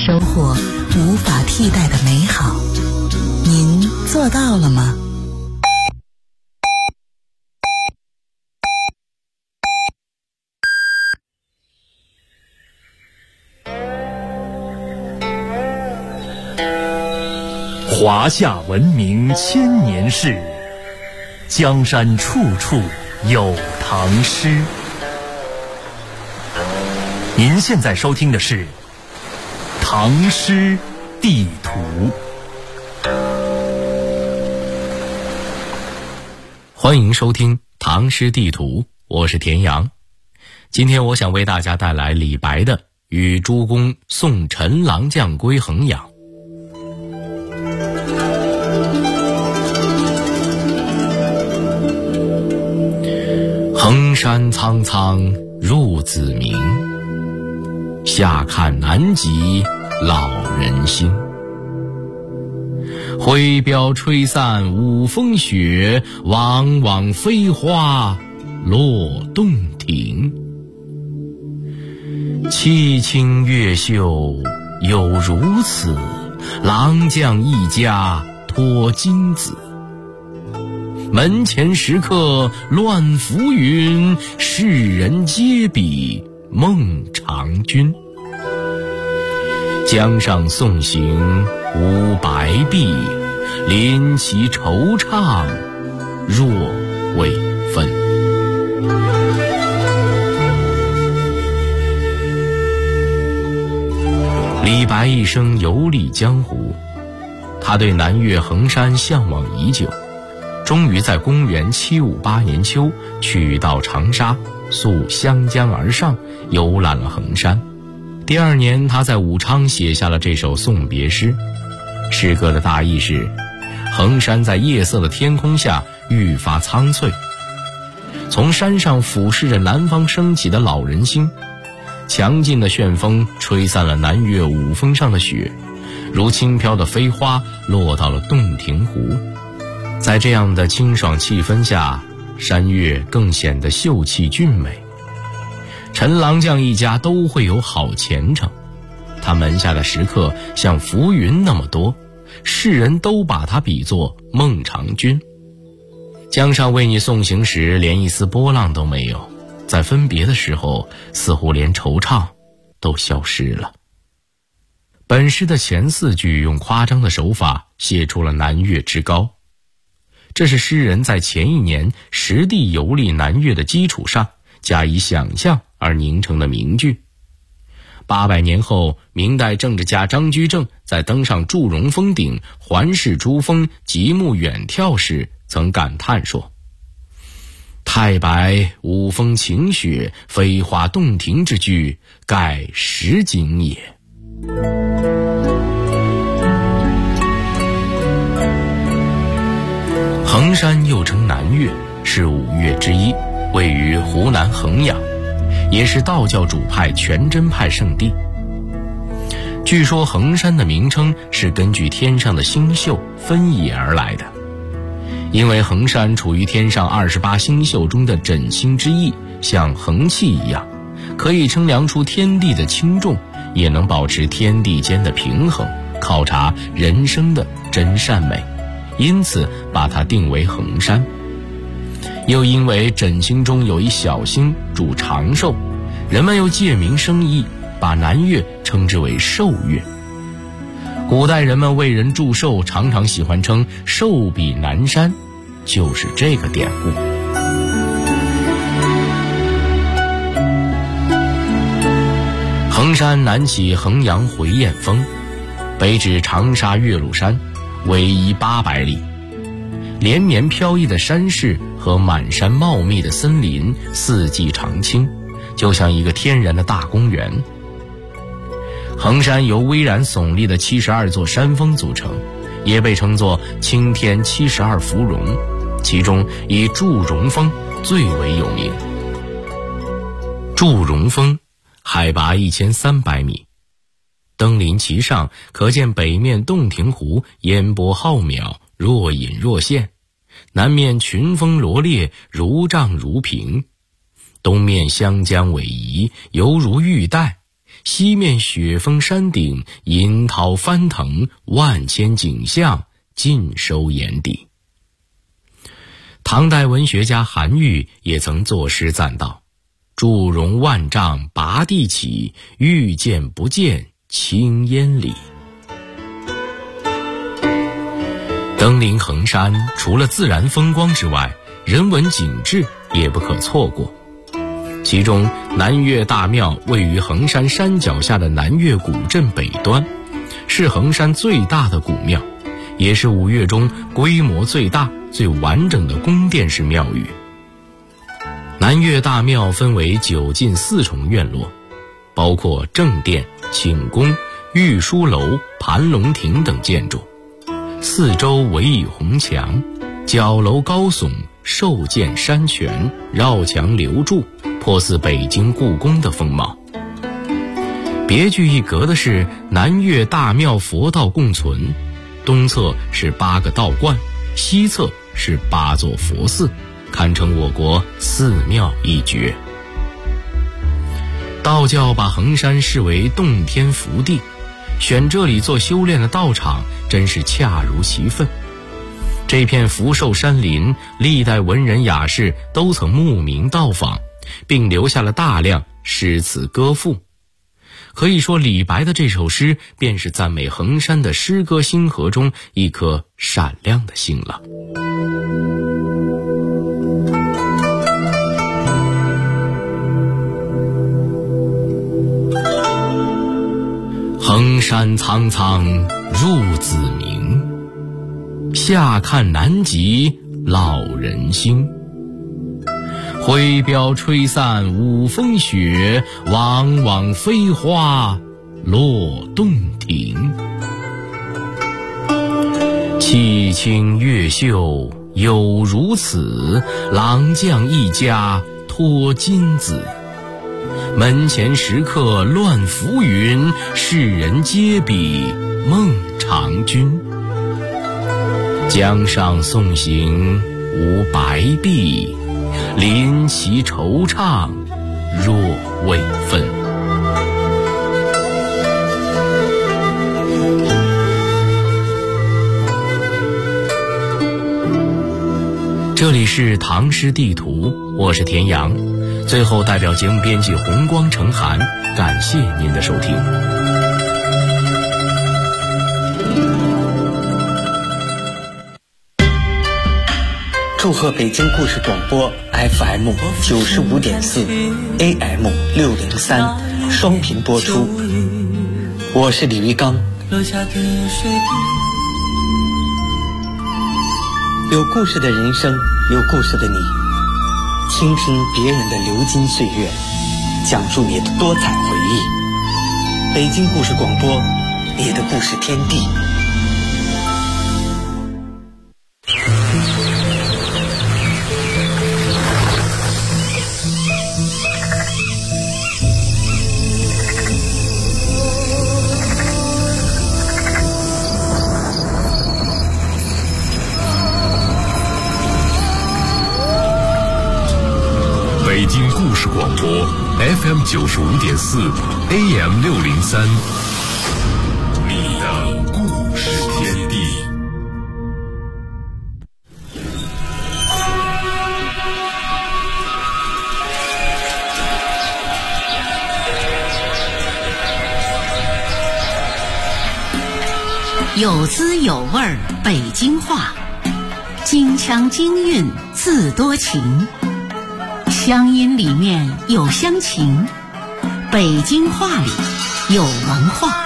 收获无法替代的美好。您做到了吗？ 华夏文明千年事，江山处处有唐诗。您现在收听的是《唐诗地图》。 欢迎收听《唐诗地图》，我是田阳。今天我想为大家带来李白的《与诸公送陈郎将归衡阳》。衡山苍苍入子明，下看南极老人心。挥镖吹散五峰雪，往往飞花落洞庭。凄清越秀有如此，郎将一家托金子。门前时刻乱浮云，世人皆比孟尝君。江上送行无白璧，临其惆怅若未分。李白一生游历江湖，他对南岳衡山向往已久，终于在公元758年秋取道长沙，溯湘江而上，游览了衡山。第二年，他在武昌写下了这首送别诗。诗歌的大意是：衡山在夜色的天空下愈发苍翠，从山上俯视着南方升起的老人星，强劲的旋风吹散了南岳五峰上的雪，如轻飘的飞花落到了洞庭湖。在这样的清爽气氛下，山岳更显得秀气俊美。陈郎将一家都会有好前程，他门下的食客像浮云那么多，世人都把他比作孟尝君。江上为你送行时连一丝波浪都没有，在分别的时候似乎连惆怅都消失了。本诗的前4句用夸张的手法写出了南岳之高，这是诗人在前一年实地游历南岳的基础上加以想象而凝成的名句。800年后，明代政治家张居正在登上祝融峰顶环视珠峰极目远眺时曾感叹说：太白五峰晴雪，飞花洞庭之句，盖实景也。衡山又称南岳，是5岳之一，位于湖南衡阳，也是道教主派全真派圣地。据说衡山的名称是根据天上的星宿分野而来的，因为衡山处于天上28星宿中的枕星之一，像衡器一样，可以称量出天地的轻重，也能保持天地间的平衡，考察人生的真善美，因此把它定为衡山。又因为枕星中有一小星主长寿，人们又借名生意，把南岳称之为寿岳。古代人们为人祝寿常常喜欢称寿比南山，就是这个典故。衡山南起衡阳回雁峰，北至长沙岳麓山，围一800里。连绵飘逸的山势和满山茂密的森林，四季常青，就像一个天然的大公园。衡山由巍然耸立的72座山峰组成，也被称作青天72芙蓉，其中以祝融峰最为有名。祝融峰海拔1300米，登临其上，可见北面洞庭湖烟波浩渺，若隐若现，南面群峰罗列，如嶂如屏，东面湘江逶迤，犹如玉带， 西面雪峰山顶，银涛翻腾，万千景象尽收眼底。唐代文学家韩愈也曾作诗赞道：祝融万丈拔地起，欲见不见青烟里。登临衡山，除了自然风光之外，人文景致也不可错过。其中南岳大庙位于衡山山脚下的南岳古镇北端，是衡山最大的古庙，也是五岳中规模最大最完整的宫殿式庙宇。南岳大庙分为9进4重院落，包括正殿、寝宫、御书楼、盘龙亭等建筑，四周围以红墙，角楼高耸，兽见山泉，绕墙流柱，颇似北京故宫的风貌。别具一格的是南岳大庙佛道共存，东侧是8个道观，西侧是8座佛寺，堪称我国寺庙一绝。道教把衡山视为洞天福地，选这里做修炼的道场真是恰如其分。这片福寿山林，历代文人雅士都曾慕名到访，并留下了大量诗词歌赋。可以说李白的这首诗便是赞美衡山的诗歌星河中一颗闪亮的星了。衡山苍苍入子明，下看南极老人星。挥镖吹散五峰雪，往往飞花落洞庭。气清越秀有如此，郎将一家托金子。门前时刻乱浮云，世人皆比孟尝君。江上送行无白璧，临其惆怅若未分。这里是唐诗地图，我是田阳。最后代表节目编辑红光成寒，感谢您的收听。 祝贺北京故事广播 FM 95.4 AM 603双频播出，我是李玉刚。有故事的人生，有故事的你，倾听别人的流金岁月，讲述你的多彩回忆。北京故事广播，你的故事天地。 北京故事广播 FM 95.4 AM 603，你的故事天地。 有滋有味儿北京话，京腔京韵字多情，乡音里面有乡情，北京话里有文化。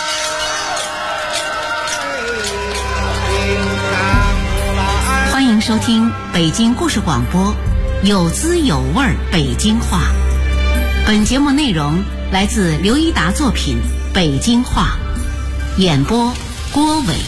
欢迎收听北京故事广播，有滋有味儿北京话。本节目内容来自刘一达作品《北京话》，演播郭伟。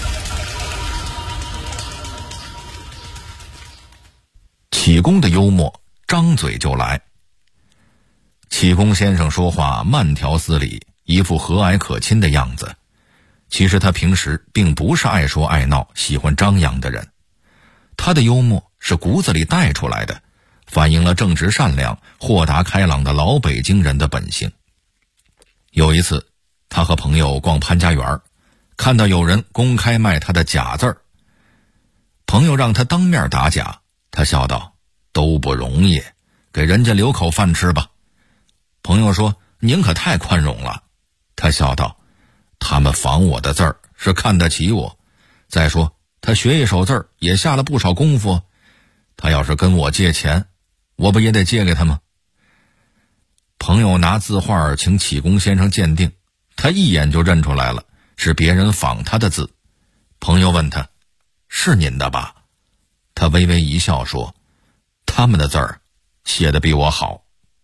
启功的幽默，张嘴就来。启功先生说话慢条斯理，一副和蔼可亲的样子。其实他平时并不是爱说爱闹、喜欢张扬的人。他的幽默是骨子里带出来的，反映了正直善良、豁达开朗的老北京人的本性。 有一次，他和朋友逛潘家园，看到有人公开卖他的假字儿。朋友让他当面打假，他笑道：“都不容易，给人家留口饭吃吧。”朋友说：“您可太宽容了。”他笑道：“他们仿我的字儿是看得起我，再说他学一手字儿也下了不少功夫，他要是跟我借钱，我不也得借给他吗？”朋友拿字画请启功先生鉴定，他一眼就认出来了，是别人仿他的字。朋友问他：“是您的吧？”他微微一笑说：“他们的字儿写得比我好。”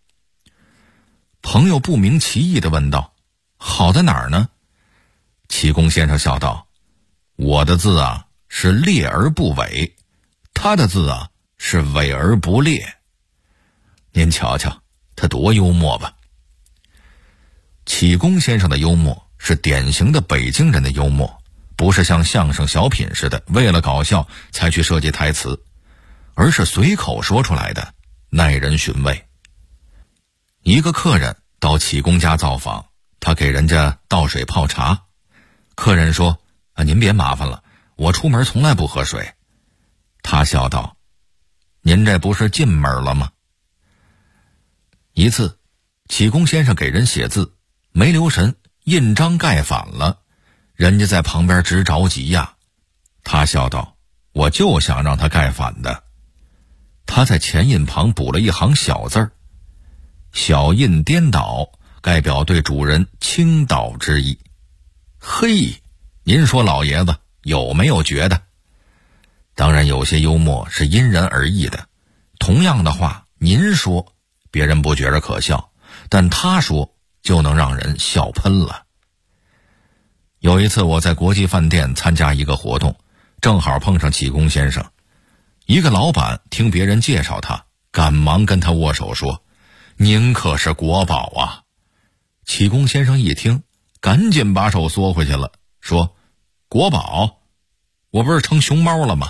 朋友不明其意地问道：“好在哪儿呢？”启功先生笑道：“我的字啊是烈而不伪，他的字啊是伪而不烈。您瞧瞧他多幽默吧。”启功先生的幽默是典型的北京人的幽默，不是像相声小品似的为了搞笑才去设计台词，而是随口说出来的，耐人寻味。一个客人到启功家造访，他给人家倒水泡茶。客人说：“您别麻烦了，我出门从来不喝水。”他笑道：“您这不是进门了吗？”一次，启功先生给人写字，没留神印章盖反了，人家在旁边直着急呀。他笑道：“我就想让他盖反的。”他在前印旁补了一行小字儿，小印颠倒，代表对主人倾倒之意。嘿，您说老爷子有没有觉得？当然有些幽默是因人而异的，同样的话您说别人不觉得可笑，但他说就能让人笑喷了。有一次我在国际饭店参加一个活动，正好碰上启功先生。一个老板听别人介绍他，赶忙跟他握手说：“您可是国宝啊！”启功先生一听，赶紧把手缩回去了，说：“国宝？我不是成熊猫了吗？”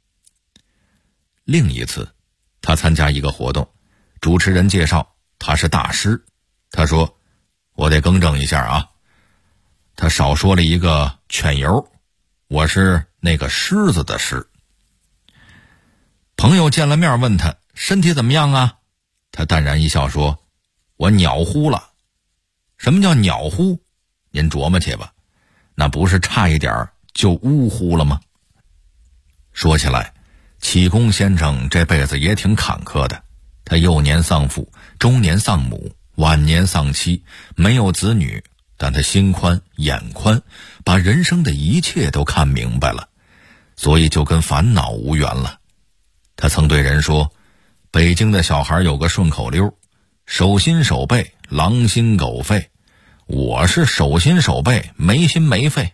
另一次，他参加一个活动，主持人介绍他是大师，他说：“我得更正一下啊，他少说了一个犬油，我是那个狮子的狮。”朋友见了面问他身体怎么样啊？他淡然一笑说：“我鸟呼了。”什么叫鸟呼？您琢磨去吧，那不是差一点就呜呼了吗？说起来，启功先生这辈子也挺坎坷的，他幼年丧父，中年丧母，晚年丧妻，没有子女，但他心宽眼宽，把人生的一切都看明白了，所以就跟烦恼无缘了。他曾对人说，北京的小孩有个顺口溜，手心手背狼心狗肺，我是手心手背没心没肺。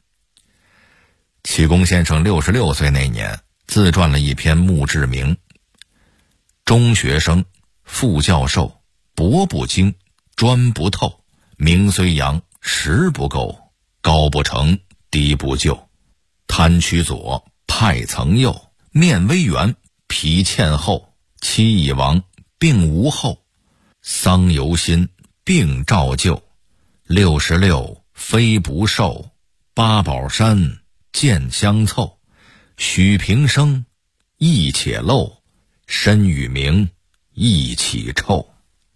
启功先生66岁那年自传了一篇墓志铭：中学生，副教授，博不精，专不透，名虽扬，实不够，高不成，低不就，贪趋左，派曾右，面微圆，皮欠厚，妻已亡，病无后，丧犹新，病照旧，66非不寿，八宝山见相凑，许平生亦且漏，身与名一起臭。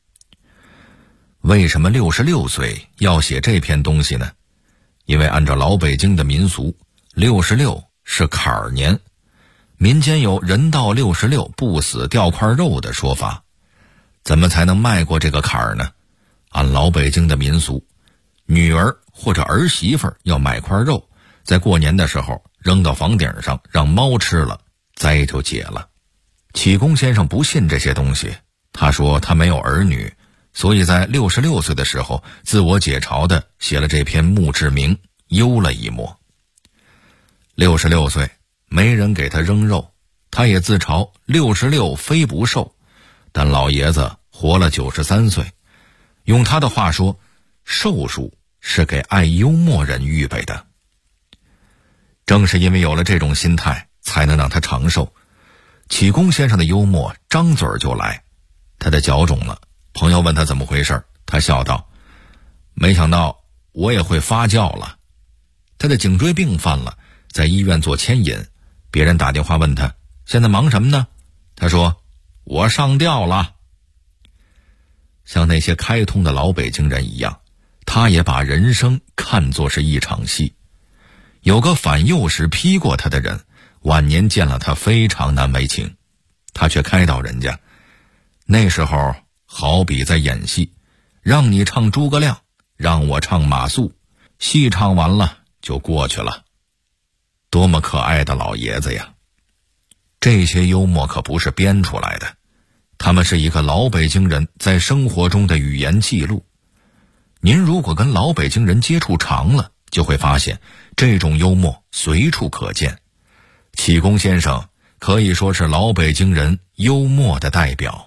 为什么66岁要写这篇东西呢？因为按照老北京的民俗，66是坎儿年，民间有人到66不死掉块肉的说法。怎么才能迈过这个坎儿呢？按老北京的民俗，女儿或者儿媳妇要买块肉，在过年的时候扔到房顶上让猫吃了，灾就解了。启功先生不信这些东西，他说他没有儿女，所以在66岁的时候自我解嘲的写了这篇墓志铭，幽了一默。66岁没人给他扔肉，他也自嘲66非不寿，但老爷子活了93岁，用他的话说，寿数是给爱幽默人预备的。正是因为有了这种心态，才能让他长寿。启功先生的幽默张嘴就来，他的脚肿了，朋友问他怎么回事，他笑道： 没想到我也会发酵了。他的颈椎病犯了，在医院做牵引，别人打电话问他现在忙什么呢？他说我上吊了。像那些开通的老北京人一样，他也把人生看作是一场戏。有个反右时批过他的人，晚年见了他非常难为情，他却开导人家，那时候好比在演戏，让你唱诸葛亮，让我唱马谡，戏唱完了就过去了。多么可爱的老爷子呀！这些幽默可不是编出来的，他们是一个老北京人在生活中的语言记录。您如果跟老北京人接触长了，就会发现这种幽默随处可见。启功先生可以说是老北京人幽默的代表。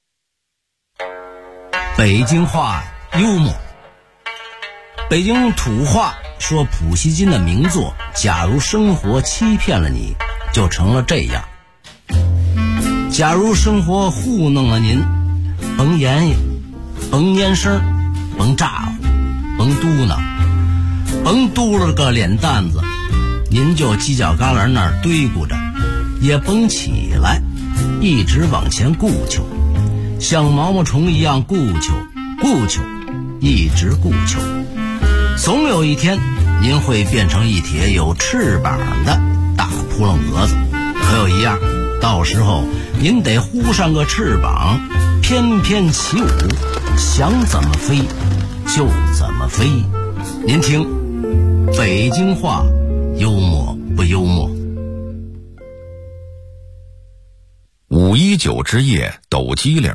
北京话幽默。北京土话说普希金的名作《假如生活欺骗了你》就成了这样。假如生活糊弄了您，甭言语，甭蔫声，甭炸了，甭嘟囔，甭嘟了个脸蛋子，您就犄角旮旯那儿堆咕着，也甭起来，一直往前顾求，像毛毛虫一样顾求，一直顾求。总有一天您会变成一帖有翅膀的大扑棱蛾子，可有一样，到时候您得呼上个翅膀，翩翩起舞，想怎么飞就怎么飞。您听，北京话幽默不幽默 ？519之夜抖机灵。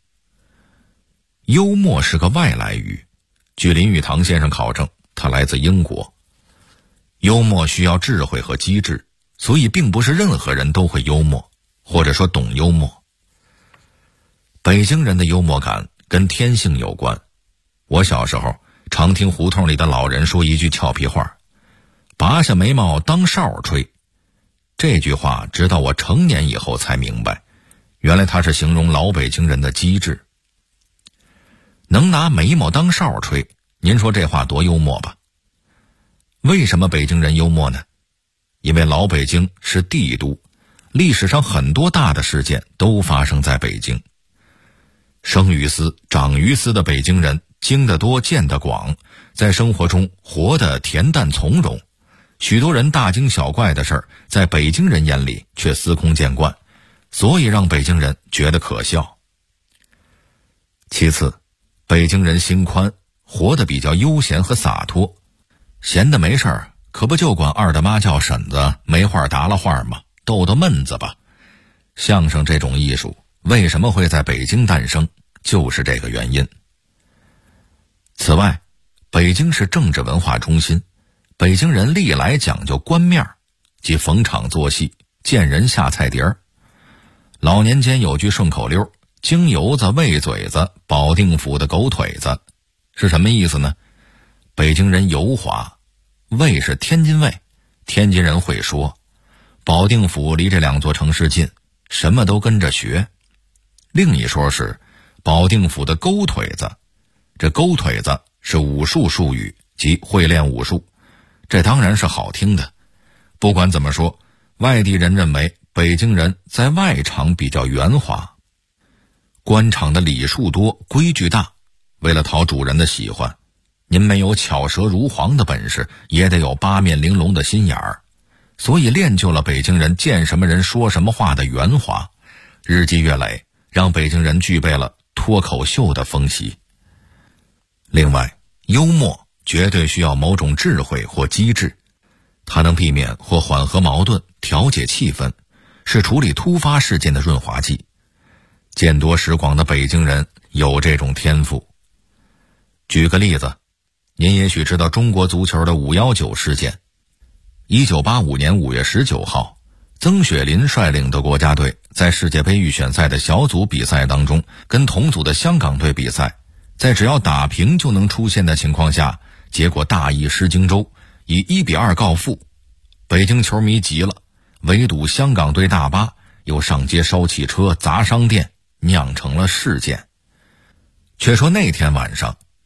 幽默是个外来语，据林语堂先生考证，他来自英国。幽默需要智慧和机智，所以并不是任何人都会幽默，或者说懂幽默。北京人的幽默感跟天性有关。我小时候常听胡同里的老人说一句俏皮话，拔下眉毛当哨吹。这句话直到我成年以后才明白，原来它是形容老北京人的机智。能拿眉毛当哨吹，您说这话多幽默吧？为什么北京人幽默呢？因为老北京是帝都，历史上很多大的事件都发生在北京。生于斯长于斯的北京人经得多见得广，在生活中活得恬淡从容，许多人大惊小怪的事儿在北京人眼里却司空见惯，所以让北京人觉得可笑。其次，北京人心宽，活得比较悠闲和洒脱，闲的没事儿可不就管二大妈叫婶子，没话搭了话吗？逗逗闷子吧。相声这种艺术为什么会在北京诞生，就是这个原因。此外，北京是政治文化中心，北京人历来讲究官面，即逢场作戏，见人下菜碟儿。老年间有句顺口溜，京油子喂嘴子，保定府的狗腿子，是什么意思呢？北京人油滑，魏是天津卫，天津人会说，保定府离这两座城市近，什么都跟着学。另一说是保定府的勾腿子，这勾腿子是武术术语，即会练武术，这当然是好听的。不管怎么说，外地人认为北京人在外场比较圆滑。官场的礼数多，规矩大，为了讨主人的喜欢，您没有巧舌如簧的本事，也得有八面玲珑的心眼儿，所以练就了北京人见什么人说什么话的圆滑，日积月累，让北京人具备了脱口秀的风习。另外，幽默绝对需要某种智慧或机智，它能避免或缓和矛盾，调节气氛，是处理突发事件的润滑剂。见多识广的北京人有这种天赋。举个例子，您也许知道中国足球的519事件。1985年5月19号，曾雪林率领的国家队在世界杯预选赛的小组比赛当中，跟同组的香港队比赛，在只要打平就能出线的情况下，结果大意失荆州，以1-2告负。北京球迷急了，围堵香港队大巴，又上街烧汽车砸商店，酿成了事件。却说那天晚上，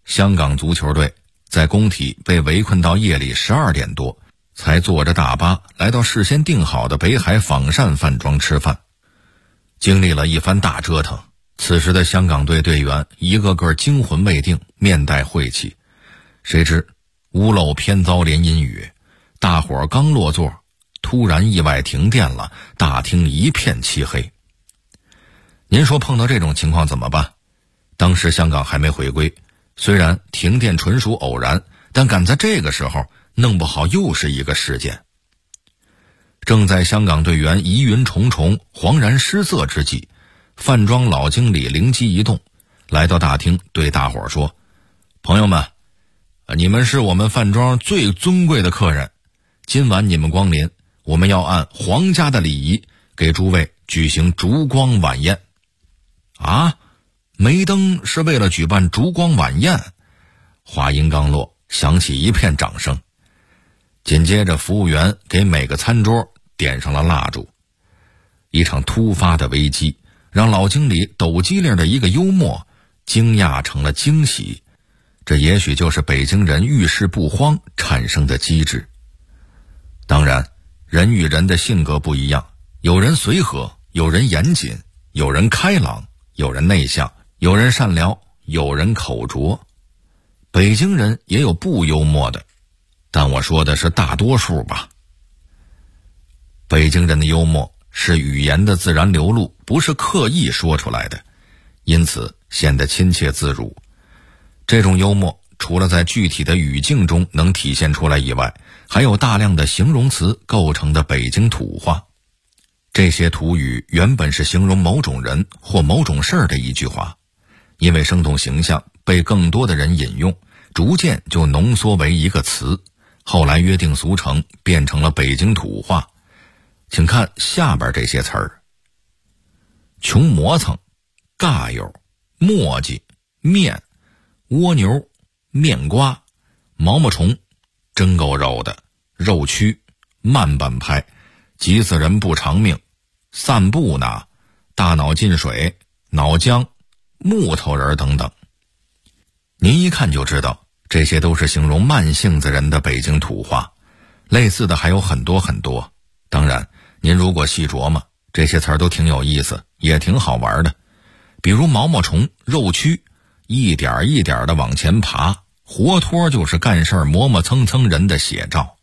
香港足球队在工体被围困到夜里12点多，才坐着大巴来到事先订好的北海仿膳饭庄吃饭。经历了一番大折腾，此时的香港队队员一个个惊魂未定，面带晦气。谁知屋漏偏遭连阴雨，大伙儿刚落座，突然意外停电了，大厅一片漆黑。您说碰到这种情况怎么办？当时香港还没回归，虽然停电纯属偶然，但赶在这个时候弄不好又是一个事件。正在香港队员疑云重重、惶然失色之际，饭庄老经理灵机一动，来到大厅对大伙儿说：朋友们，你们是我们饭庄最尊贵的客人，今晚你们光临，我们要按皇家的礼仪给诸位举行烛光晚宴。啊，梅登是为了举办烛光晚宴？话音刚落，响起一片掌声。紧接着服务员给每个餐桌点上了蜡烛。一场突发的危机让老经理抖机灵的一个幽默惊讶成了惊喜，这也许就是北京人遇事不慌产生的机智。当然，人与人的性格不一样，有人随和，有人严谨，有人开朗，有人内向，有人善良，有人口拙。北京人也有不幽默的，但我说的是大多数吧。北京人的幽默是语言的自然流露，不是刻意说出来的，因此显得亲切自如。这种幽默除了在具体的语境中能体现出来以外，还有大量的形容词构成的北京土话。这些土语原本是形容某种人或某种事儿的一句话，因为生动形象被更多的人引用，逐渐就浓缩为一个词，后来约定俗成变成了北京土话。请看下边这些词儿：穷磨蹭、尬友、磨叽、面、蜗牛、面瓜、毛毛虫、真够肉的、肉蛆、慢半拍、急死人不偿命、散步呢、大脑进水、脑浆、木头人等等。您一看就知道，这些都是形容慢性子人的北京土话，类似的还有很多很多。当然，您如果细琢磨，这些词儿都挺有意思，也挺好玩的。比如毛毛虫、肉蛆，一点一点的往前爬，活脱就是干事磨磨蹭蹭人的写照。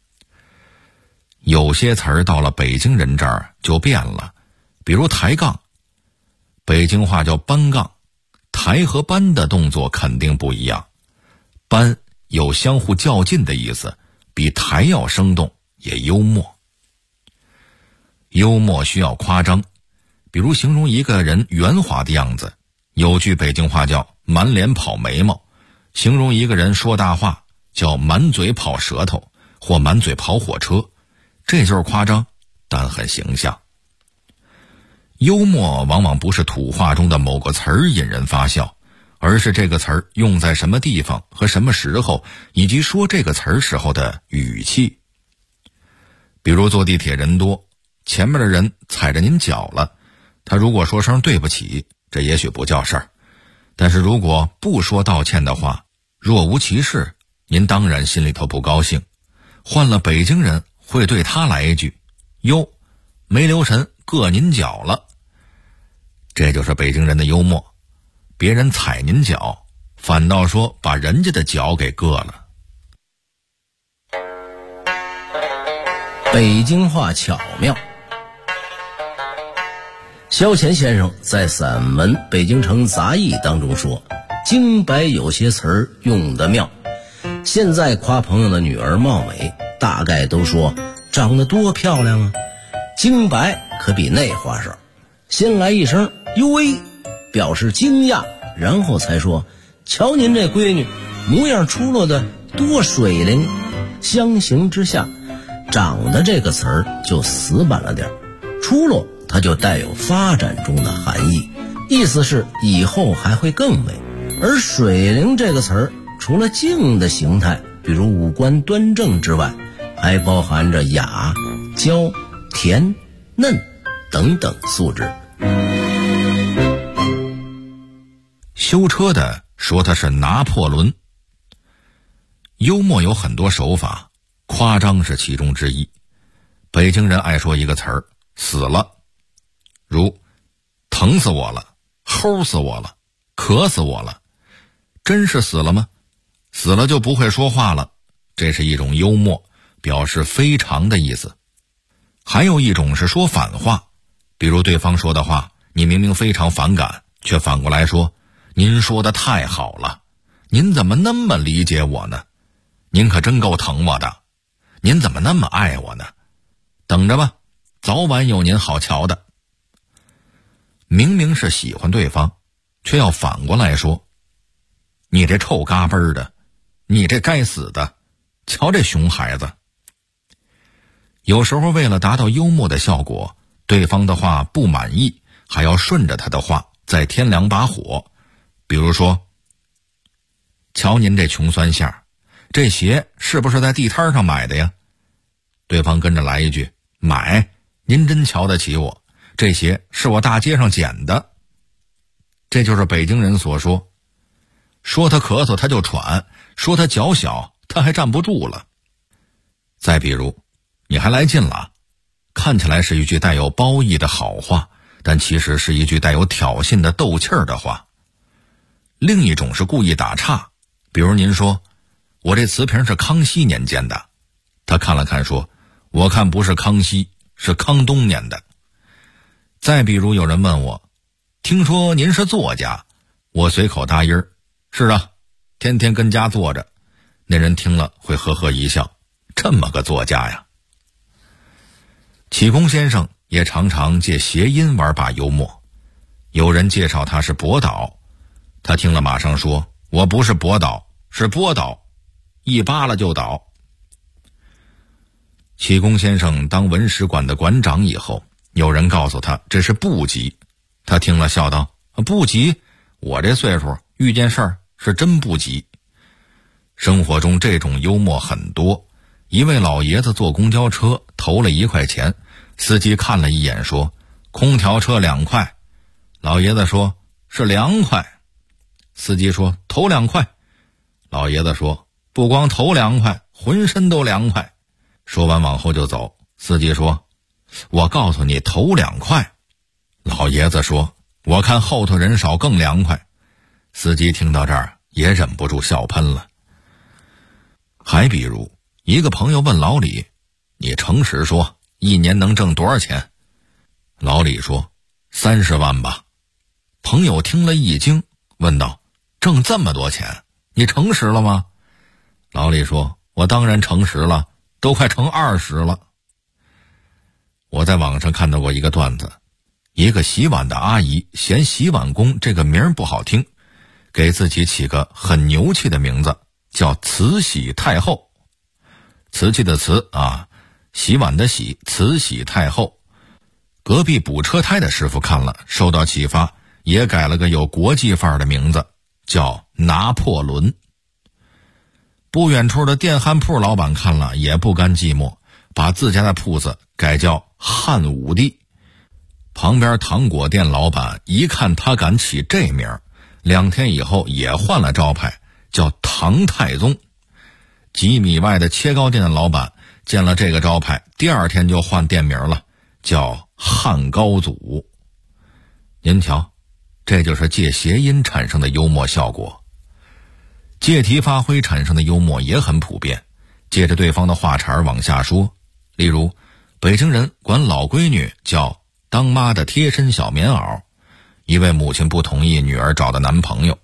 有些词儿到了北京人这儿就变了，比如抬杠，北京话叫搬杠，抬和搬的动作肯定不一样。搬有相互较劲的意思，比抬要生动，也幽默。幽默需要夸张，比如形容一个人圆滑的样子，有句北京话叫满脸跑眉毛，形容一个人说大话叫满嘴跑舌头或满嘴跑火车，这就是夸张，但很形象。幽默往往不是土话中的某个词儿引人发笑，而是这个词儿用在什么地方和什么时候，以及说这个词儿时候的语气。比如坐地铁人多，前面的人踩着您脚了，他如果说声对不起，这也许不叫事儿，但是如果不说道歉的话，若无其事，您当然心里头不高兴。换了北京人会对他来一句：哟，没留神硌您脚了。这就是北京人的幽默，别人踩您脚，反倒说把人家的脚给硌了。 北京话巧妙。萧乾先生在散文《北京城杂艺》当中说，京白有些词儿用得妙。现在夸朋友的女儿貌美，大概都说长得多漂亮啊。京白可比那话少，先来一声哟喂，表示惊讶，然后才说瞧您这闺女模样出落的多水灵。相形之下，长得这个词儿就死板了点，出落它就带有发展中的含义，意思是以后还会更美。而水灵这个词儿除了静的形态，比如五官端正之外，还包含着雅、娇、甜、嫩等等素质。 修车的说他是拿破仑。幽默有很多手法，夸张是其中之一。北京人爱说一个词儿，死了，如疼死我了，齁死我了，渴死我了。真是死了吗？死了就不会说话了，这是一种幽默，表示非常的意思。还有一种是说反话，比如对方说的话你明明非常反感，却反过来说您说的太好了，您怎么那么理解我呢？您可真够疼我的，您怎么那么爱我呢？等着吧，早晚有您好瞧的。明明是喜欢对方，却要反过来说你这臭嘎嘣的，你这该死的，瞧这熊孩子。有时候为了达到幽默的效果，对方的话不满意，还要顺着他的话再添两把火。比如说，瞧您这穷酸馅儿，这鞋是不是在地摊上买的呀？对方跟着来一句，买，您真瞧得起我，这鞋是我大街上捡的。这就是北京人所说，说他咳嗽他就喘，说他脚小他还站不住了。再比如，你还来劲了，看起来是一句带有褒义的好话，但其实是一句带有挑衅的斗气儿的话。另一种是故意打岔，比如您说我这瓷瓶是康熙年间的，他看了看说我看不是康熙，是康东年的。再比如有人问我，听说您是作家，我随口答音儿，是啊，天天跟家坐着。那人听了会呵呵一笑，这么个作家呀。启功先生也常常借谐音玩把幽默。有人介绍他是博导，他听了马上说我不是博导，是波导，一扒拉就倒。启功先生当文史馆的馆长以后，有人告诉他这是部级，他听了笑道，部级？我这岁数遇见事儿是真不急。生活中这种幽默很多。一位老爷子坐公交车投了1块钱，司机看了一眼说空调车2块，老爷子说是2块，司机说投2块，老爷子说不光头2块，浑身都凉快。说完往后就走，司机说我告诉你头2块，老爷子说我看后头人少更凉快。司机听到这儿也忍不住笑喷了。还比如一个朋友问老李，你诚实说一年能挣多少钱？老李说30万吧。朋友听了一惊，问道挣这么多钱，你诚实了吗？老李说我当然诚实了，都快成20了。我在网上看到过一个段子，一个洗碗的阿姨嫌洗碗工这个名不好听，给自己起个很牛气的名字，叫慈禧太后。瓷器的瓷啊，洗碗的洗，慈禧太后。隔壁补车胎的师傅看了受到启发，也改了个有国际范儿的名字，叫拿破仑。不远处的电焊铺老板看了也不甘寂寞，把自家的铺子改叫汉武帝。旁边糖果店老板一看他敢起这名，2天以后也换了招牌，叫唐太宗。几米外的切糕店的老板见了这个招牌，第2天就换店名了，叫汉高祖。您瞧，这就是借谐音产生的幽默效果。借题发挥产生的幽默也很普遍，借着对方的话茬往下说。例如，北京人管老闺女叫当妈的贴身小棉袄。一位母亲不同意女儿找的男朋友，